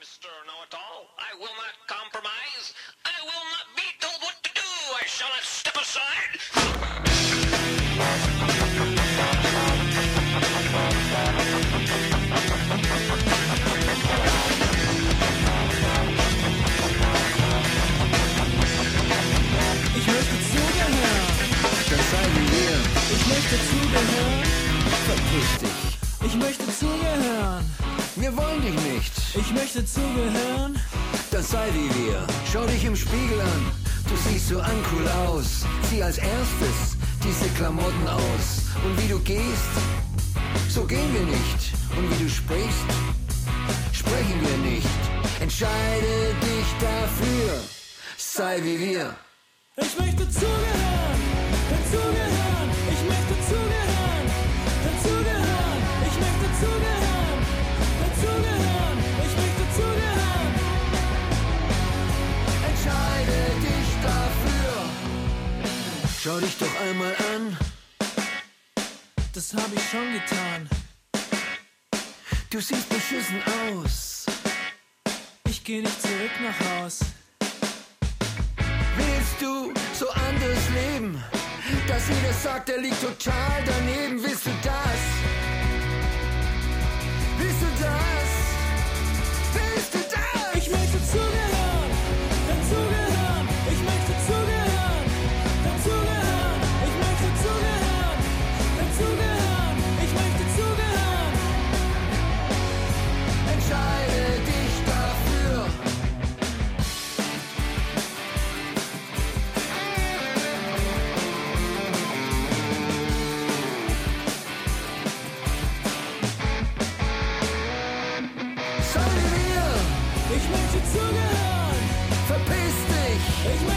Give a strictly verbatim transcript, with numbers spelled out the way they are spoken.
Mister Know-it-all. I will not compromise. I will not be told what to do. I shall not step aside. Ich möchte zugehören. Das sei wie wir. Ich möchte zugehören. Verpiss dich. Ich möchte zugehören. Wir wollen dich nicht. Ich möchte zugehören. Das sei wie wir. Schau dich im Spiegel an. Du siehst so uncool aus. Zieh als erstes diese Klamotten aus. Und wie du gehst, so gehen wir nicht. Und wie du sprichst, sprechen wir nicht. Entscheide dich dafür. Sei wie wir. Ich möchte zugehören. Dazugehören. Ich möchte zugehören. Dazugehören. Ich möchte zugehören. Dazugehören. Ich möchte zugehören. Entscheide dich dafür. Schau dich doch einmal an. Das habe ich schon getan. Du siehst beschissen aus. Ich gehe nicht zurück nach Haus. Willst du so anders leben? Dass jeder sagt, er liegt total daneben. Willst du das? Willst du das? Willst du das? Ich möchte zugehören. Dazugehören. Ich möchte zugehören. Dazugehören. Ich möchte zugehören. Dazugehören. Ich möchte zugehören. Entscheide dich dafür. Sei wie wir. Ich möchte zugehören. Verpiss dich. Ich möchte